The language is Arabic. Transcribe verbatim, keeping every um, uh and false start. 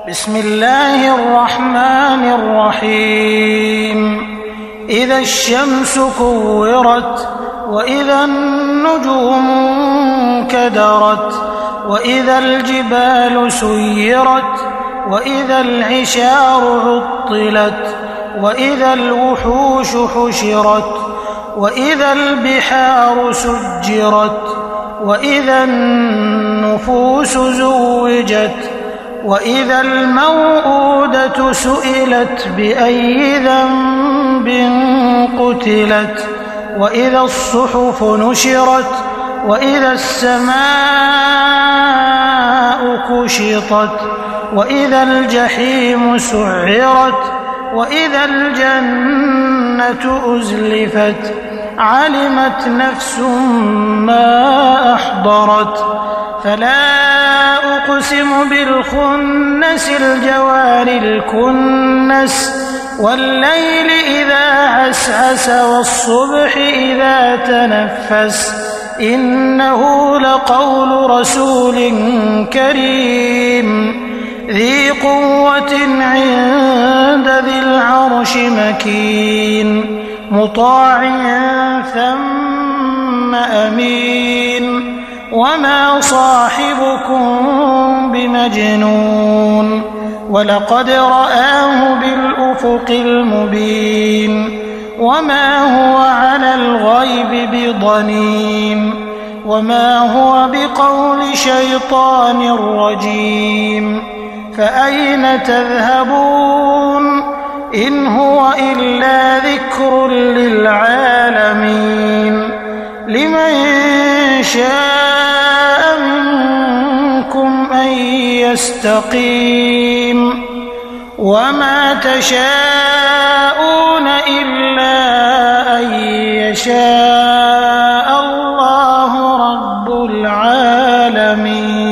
بسم الله الرحمن الرحيم إذا الشمس كورت وإذا النجوم انكدرت وإذا الجبال سيرت وإذا العشار عطلت وإذا الوحوش حشرت وإذا البحار سجرت وإذا النفوس زوجت وإذا الموءودة سئلت بأي ذنب قتلت وإذا الصحف نشرت وإذا السماء كشطت وإذا الجحيم سعرت وإذا الجنة أزلفت علمت نفس ما أحضرت فلا أقسم بالخنس الجوار الكنس والليل إذا عسعس والصبح إذا تنفس إنه لقول رسول كريم ذي قوة عند ذي العرش مكين مطاع ثم أمين وما صاحبكم بمجنون ولقد رآه بالأفق المبين وما هو على الغيب بضنين وما هو بقول شيطان رجيم فأين تذهبون إن هو إلا ذكر للعالمين لمن شاء منكم أن يستقيم وما تشاءون إلا أن يشاء الله رب العالمين.